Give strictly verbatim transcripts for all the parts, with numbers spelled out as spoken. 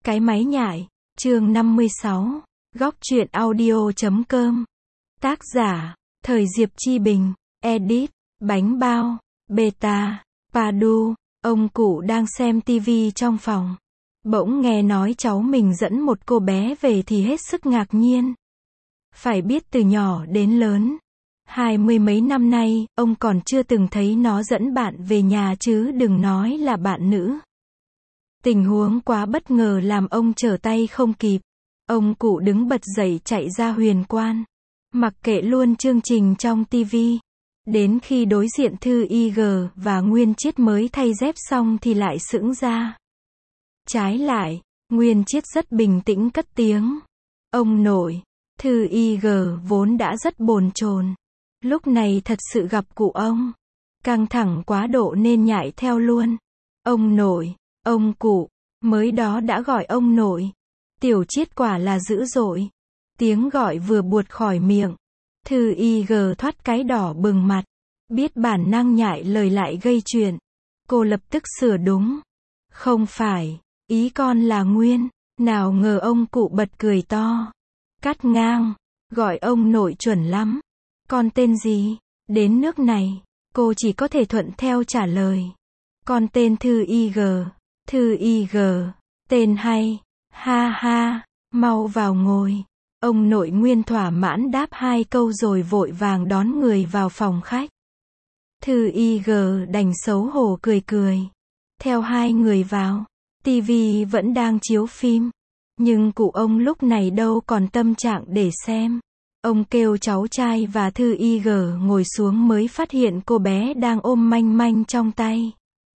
Cái máy nhại, chương năm mươi sáu, góc truyện audio chấm com. Tác giả, Thời Diệp Chi Bình, edit, Bánh Bao, Beta, Padu. Ông cụ đang xem tivi trong phòng. Bỗng nghe nói cháu mình dẫn một cô bé về thì hết sức ngạc nhiên. Phải biết từ nhỏ đến lớn, hai mươi mấy năm nay, ông còn chưa từng thấy nó dẫn bạn về nhà chứ đừng nói là bạn nữ. Tình huống quá bất ngờ làm ông trở tay không kịp. Ông cụ đứng bật dậy chạy ra huyền quan. Mặc kệ luôn chương trình trong tivi. Đến khi đối diện Thư I G và Nguyên Chiết mới thay dép xong thì lại sững ra. Trái lại, Nguyên Chiết rất bình tĩnh cất tiếng. Ông nội, Thư I G vốn đã rất bồn chồn. Lúc này thật sự gặp cụ ông. Căng thẳng quá độ nên nhại theo luôn. Ông nội, ông cụ, mới đó đã gọi ông nội. Tiểu Chiết quả là dữ dội. Tiếng gọi vừa buột khỏi miệng. Thư I G thoát cái đỏ bừng mặt. Biết bản năng nhại lời lại gây chuyện. Cô lập tức sửa đúng. Không phải, ý con là Nguyên. Nào ngờ ông cụ bật cười to. Cắt ngang, gọi ông nội chuẩn lắm. Con tên gì? Đến nước này, cô chỉ có thể thuận theo trả lời. Con tên Thư I G. Thư I G, tên hay. Ha ha, mau vào ngồi. Ông nội Nguyên thỏa mãn đáp hai câu rồi vội vàng đón người vào phòng khách. Thư I G đành xấu hổ cười cười. Theo hai người vào, tivi vẫn đang chiếu phim. Nhưng cụ ông lúc này đâu còn tâm trạng để xem. Ông kêu cháu trai và Thư I G ngồi xuống mới phát hiện cô bé đang ôm Manh Manh trong tay.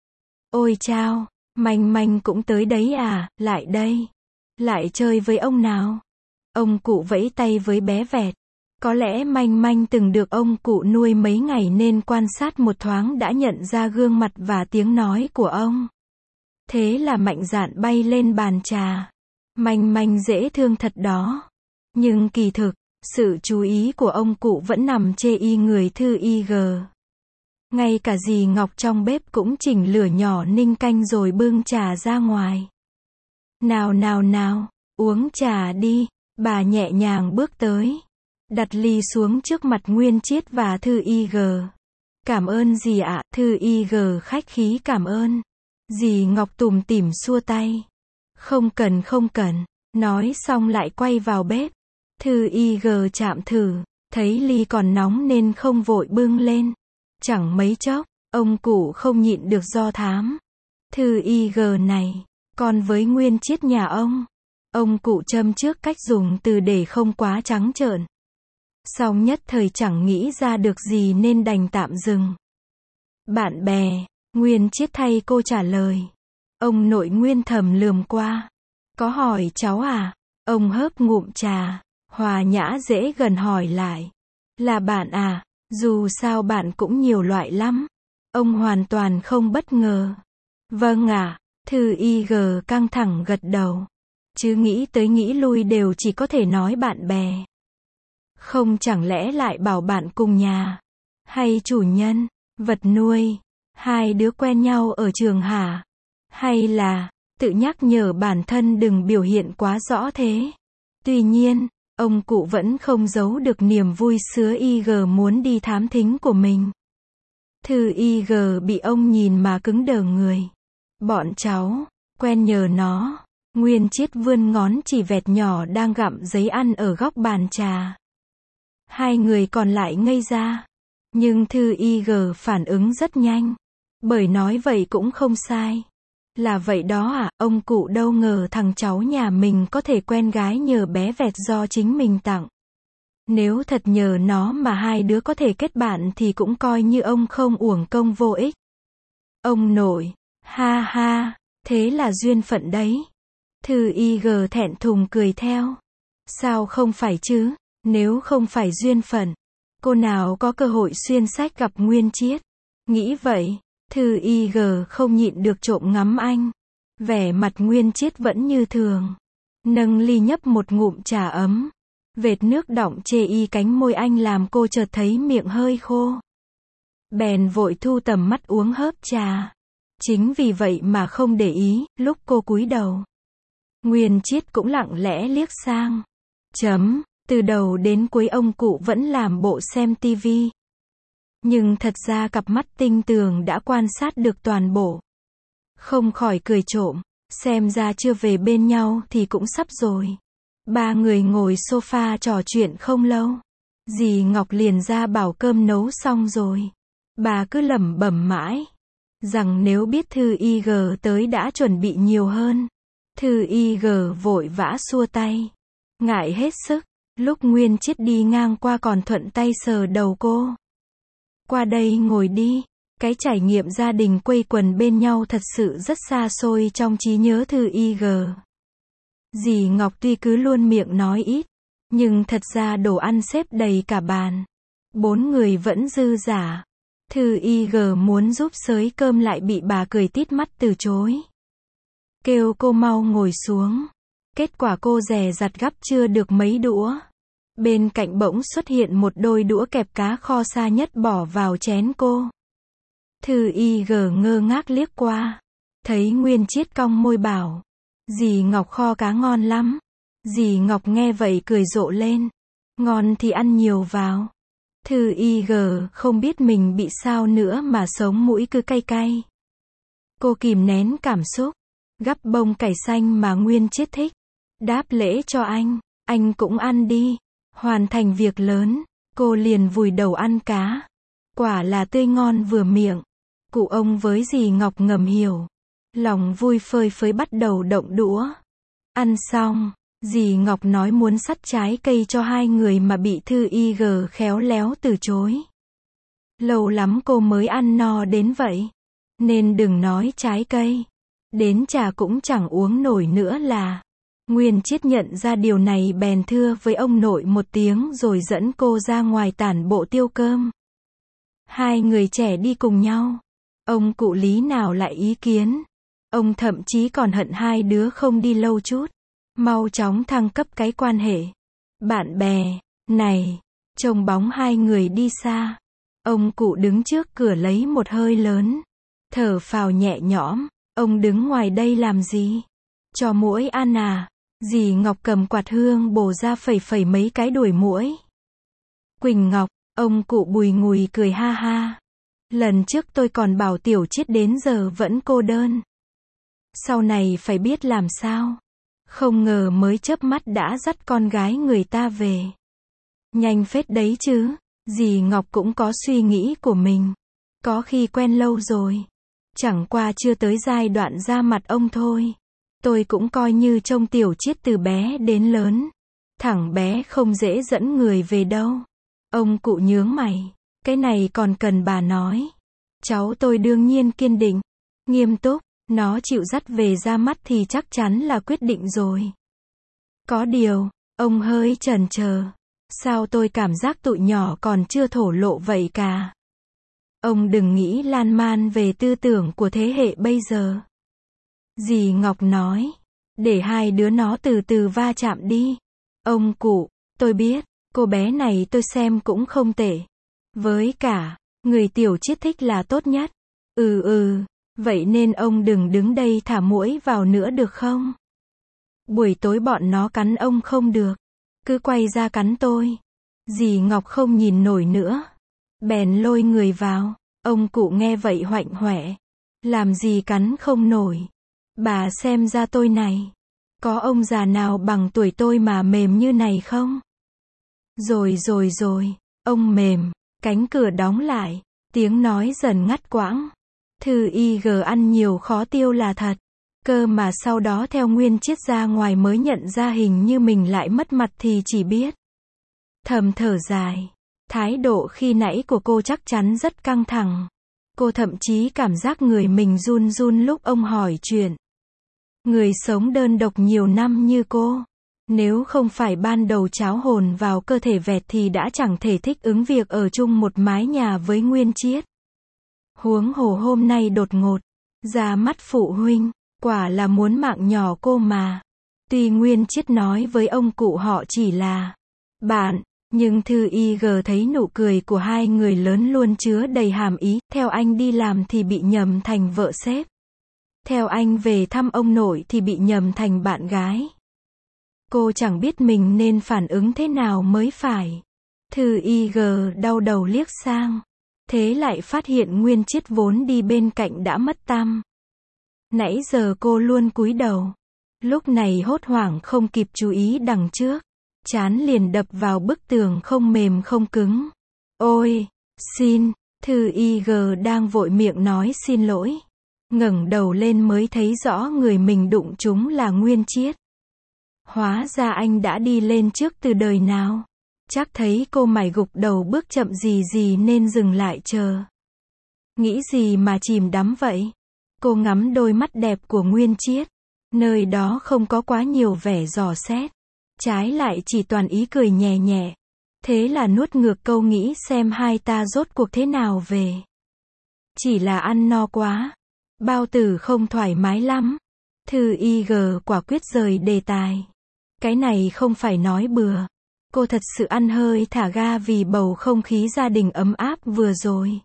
Ôi chao, Manh Manh cũng tới đấy à, lại đây. Lại chơi với ông nào. Ông cụ vẫy tay với bé Vẹt. Có lẽ Manh Manh từng được ông cụ nuôi mấy ngày nên quan sát một thoáng đã nhận ra gương mặt và tiếng nói của ông. Thế là mạnh dạn bay lên bàn trà. Manh Manh dễ thương thật đó. Nhưng kỳ thực, sự chú ý của ông cụ vẫn nằm chê y người Thư I G. Ngay cả dì Ngọc trong bếp cũng chỉnh lửa nhỏ ninh canh rồi bưng trà ra ngoài. Nào nào nào, uống trà đi. Bà nhẹ nhàng bước tới. Đặt ly xuống trước mặt Nguyên Chiết và Thư I G. Cảm ơn dì ạ. Thư I G khách khí cảm ơn. Dì Ngọc tủm tỉm xua tay. Không cần không cần. Nói xong lại quay vào bếp. Thư I G chạm thử. Thấy ly còn nóng nên không vội bưng lên. Chẳng mấy chốc, ông cụ không nhịn được do thám. Thư I G này, còn với Nguyên Chiết nhà ông. Ông cụ châm trước cách dùng từ để không quá trắng trợn. Song nhất thời chẳng nghĩ ra được gì nên đành tạm dừng. Bạn bè, Nguyên Chiết thay cô trả lời. Ông nội Nguyên thầm lườm qua. Có hỏi cháu à? Ông hớp ngụm trà, hòa nhã dễ gần hỏi lại. Là bạn à? Dù sao bạn cũng nhiều loại lắm. Ông hoàn toàn không bất ngờ. Vâng ạ, à, Thư I G căng thẳng gật đầu. Chứ nghĩ tới nghĩ lui đều chỉ có thể nói bạn bè. Không chẳng lẽ lại bảo bạn cùng nhà, hay chủ nhân, vật nuôi, hai đứa quen nhau ở trường hả? Hay là, tự nhắc nhở bản thân đừng biểu hiện quá rõ thế. Tuy nhiên, ông cụ vẫn không giấu được niềm vui sứa I G muốn đi thám thính của mình. Thư I G bị ông nhìn mà cứng đờ người. Bọn cháu, quen nhờ nó. Nguyên Chiết vươn ngón chỉ Vẹt nhỏ đang gặm giấy ăn ở góc bàn trà. Hai người còn lại ngây ra. Nhưng Thư I G phản ứng rất nhanh. Bởi nói vậy cũng không sai. Là vậy đó à, ông cụ đâu ngờ thằng cháu nhà mình có thể quen gái nhờ bé Vẹt do chính mình tặng. Nếu thật nhờ nó mà hai đứa có thể kết bạn thì cũng coi như ông không uổng công vô ích. Ông nội, ha ha, thế là duyên phận đấy. Thư I G thẹn thùng cười theo. Sao không phải chứ, nếu không phải duyên phận, cô nào có cơ hội xuyên sách gặp Nguyên Chiết. Nghĩ vậy, Thư I G không nhịn được trộm ngắm anh. Vẻ mặt Nguyên Chiết vẫn như thường. Nâng ly nhấp một ngụm trà ấm. Vệt nước đọng chê y cánh môi anh làm cô chợt thấy miệng hơi khô. Bèn vội thu tầm mắt uống hớp trà. Chính vì vậy mà không để ý, lúc cô cúi đầu. Nguyên Chiết cũng lặng lẽ liếc sang. Chấm, từ đầu đến cuối ông cụ vẫn làm bộ xem tivi. Nhưng thật ra cặp mắt tinh tường đã quan sát được toàn bộ. Không khỏi cười trộm, xem ra chưa về bên nhau thì cũng sắp rồi. Ba người ngồi sofa trò chuyện không lâu. Dì Ngọc liền ra bảo cơm nấu xong rồi. Bà cứ lẩm bẩm mãi, rằng nếu biết Thư Y G tới đã chuẩn bị nhiều hơn. Thư Y G vội vã xua tay. Ngại hết sức, lúc Nguyên Chiết đi ngang qua còn thuận tay sờ đầu cô. Qua đây ngồi đi. Cái trải nghiệm gia đình quây quần bên nhau thật sự rất xa xôi trong trí nhớ Thư Y G. Dì Ngọc tuy cứ luôn miệng nói ít, nhưng thật ra đồ ăn xếp đầy cả bàn. Bốn người vẫn dư dả. Thư Y G muốn giúp xới cơm lại bị bà cười tít mắt từ chối. Kêu cô mau ngồi xuống. Kết quả cô dè dặt gắp chưa được mấy đũa. Bên cạnh bỗng xuất hiện một đôi đũa kẹp cá kho xa nhất bỏ vào chén cô. Thư Y G ngơ ngác liếc qua. Thấy Nguyên Chiết cong môi bảo. Dì Ngọc kho cá ngon lắm. Dì Ngọc nghe vậy cười rộ lên. Ngon thì ăn nhiều vào. Thư Y G không biết mình bị sao nữa mà sống mũi cứ cay cay. Cô kìm nén cảm xúc. Gắp bông cải xanh mà Nguyên Chiết thích. Đáp lễ cho anh. Anh cũng ăn đi. Hoàn thành việc lớn. Cô liền vùi đầu ăn cá. Quả là tươi ngon vừa miệng. Cụ ông với dì Ngọc ngầm hiểu. Lòng vui phơi phới bắt đầu động đũa. Ăn xong, dì Ngọc nói muốn sắt trái cây cho hai người mà bị Thư Y G khéo léo từ chối. Lâu lắm cô mới ăn no đến vậy. Nên đừng nói trái cây. Đến trà cũng chẳng uống nổi nữa là. Nguyên Chiết nhận ra điều này bèn thưa với ông nội một tiếng rồi dẫn cô ra ngoài tản bộ tiêu cơm. Hai người trẻ đi cùng nhau. Ông cụ lý nào lại ý kiến. Ông thậm chí còn hận hai đứa không đi lâu chút. Mau chóng thăng cấp cái quan hệ. Bạn bè, này, trông bóng hai người đi xa. Ông cụ đứng trước cửa lấy một hơi lớn. Thở phào nhẹ nhõm, ông đứng ngoài đây làm gì? Cho muỗi ăn à? Dì Ngọc cầm quạt hương bổ ra phẩy phẩy mấy cái đuổi muỗi. Quỳnh Ngọc, ông cụ bùi ngùi cười ha ha. Lần trước tôi còn bảo Tiểu Chiết đến giờ vẫn cô đơn. Sau này phải biết làm sao. Không ngờ mới chớp mắt đã dắt con gái người ta về. Nhanh phết đấy chứ. Dì Ngọc cũng có suy nghĩ của mình. Có khi quen lâu rồi. Chẳng qua chưa tới giai đoạn ra mặt ông thôi. Tôi cũng coi như trông Tiểu Chiết từ bé đến lớn. Thằng bé không dễ dẫn người về đâu. Ông cụ nhướng mày. Cái này còn cần bà nói. Cháu tôi đương nhiên kiên định. Nghiêm túc. Nó chịu dắt về ra mắt thì chắc chắn là quyết định rồi. Có điều, ông hơi chần chờ. Sao tôi cảm giác tụi nhỏ còn chưa thổ lộ vậy cả. Ông đừng nghĩ lan man về tư tưởng của thế hệ bây giờ. Dì Ngọc nói. Để hai đứa nó từ từ va chạm đi. Ông cụ, tôi biết, cô bé này tôi xem cũng không tệ. Với cả, người Tiểu Chiết thích là tốt nhất. Ừ ừ. Vậy nên ông đừng đứng đây thả muỗi vào nữa được không? Buổi tối bọn nó cắn ông không được. Cứ quay ra cắn tôi. Dì Ngọc không nhìn nổi nữa. Bèn lôi người vào. Ông cụ nghe vậy hoạnh hoẹ. Làm gì cắn không nổi. Bà xem ra tôi này. Có ông già nào bằng tuổi tôi mà mềm như này không? Rồi rồi rồi. Ông mềm. Cánh cửa đóng lại. Tiếng nói dần ngắt quãng. Thư Y G ăn nhiều khó tiêu là thật. Cơ mà sau đó theo Nguyên Chiết ra ngoài mới nhận ra hình như mình lại mất mặt thì chỉ biết. Thầm thở dài. Thái độ khi nãy của cô chắc chắn rất căng thẳng. Cô thậm chí cảm giác người mình run run lúc ông hỏi chuyện. Người sống đơn độc nhiều năm như cô. Nếu không phải ban đầu cháo hồn vào cơ thể vẹt thì đã chẳng thể thích ứng việc ở chung một mái nhà với Nguyên Chiết. Huống hồ hôm nay đột ngột, ra mắt phụ huynh, quả là muốn mạng nhỏ cô mà. Tuy Nguyên Chiết nói với ông cụ họ chỉ là bạn, nhưng Thư Y G thấy nụ cười của hai người lớn luôn chứa đầy hàm ý, theo anh đi làm thì bị nhầm thành vợ sếp. Theo anh về thăm ông nội thì bị nhầm thành bạn gái. Cô chẳng biết mình nên phản ứng thế nào mới phải. Thư Y G đau đầu liếc sang. Thế lại phát hiện Nguyên Chiết vốn đi bên cạnh đã mất tăm. Nãy giờ cô luôn cúi đầu. Lúc này hốt hoảng không kịp chú ý đằng trước. Trán liền đập vào bức tường không mềm không cứng. Ôi, xin, Thư Y G đang vội miệng nói xin lỗi. Ngẩng đầu lên mới thấy rõ người mình đụng trúng là Nguyên Chiết. Hóa ra anh đã đi lên trước từ đời nào. Chắc thấy cô mải gục đầu bước chậm gì gì nên dừng lại chờ. Nghĩ gì mà chìm đắm vậy? Cô ngắm đôi mắt đẹp của Nguyên Chiết. Nơi đó không có quá nhiều vẻ dò xét. Trái lại chỉ toàn ý cười nhẹ nhẹ. Thế là nuốt ngược câu nghĩ xem hai ta rốt cuộc thế nào về. Chỉ là ăn no quá. Bao tử không thoải mái lắm. Thư Y G quả quyết rời đề tài. Cái này không phải nói bừa. Cô thật sự ăn hơi thả ga vì bầu không khí gia đình ấm áp vừa rồi.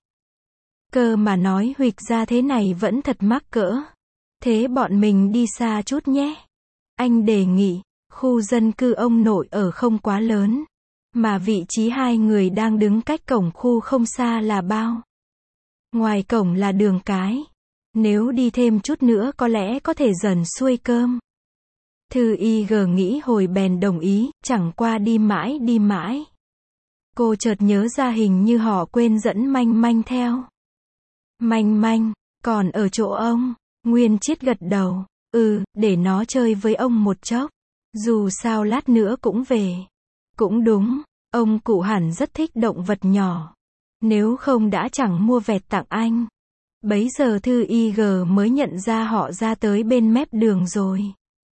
Cơ mà nói huỵch ra thế này vẫn thật mắc cỡ. Thế bọn mình đi xa chút nhé. Anh đề nghị, khu dân cư ông nội ở không quá lớn. Mà vị trí hai người đang đứng cách cổng khu không xa là bao. Ngoài cổng là đường cái. Nếu đi thêm chút nữa có lẽ có thể dần xuôi cơm. Thư Y G nghĩ hồi bèn đồng ý, chẳng qua đi mãi đi mãi. Cô chợt nhớ ra hình như họ quên dẫn Manh Manh theo. Manh Manh, còn ở chỗ ông. Nguyên Chiết gật đầu, ừ, để nó chơi với ông một chốc. Dù sao lát nữa cũng về. Cũng đúng, ông cụ hẳn rất thích động vật nhỏ. Nếu không đã chẳng mua vẹt tặng anh. Bấy giờ Thư Y G mới nhận ra họ ra tới bên mép đường rồi.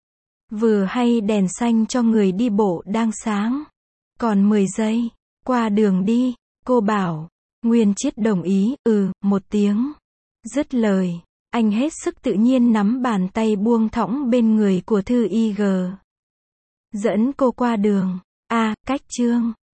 Vừa hay đèn xanh cho người đi bộ đang sáng. Còn mười giây, qua đường đi, cô bảo. Nguyên Chiết đồng ý, ừ, một tiếng. Dứt lời, anh hết sức tự nhiên nắm bàn tay buông thõng bên người của Thư Y G. Dẫn cô qua đường. À, cách chương.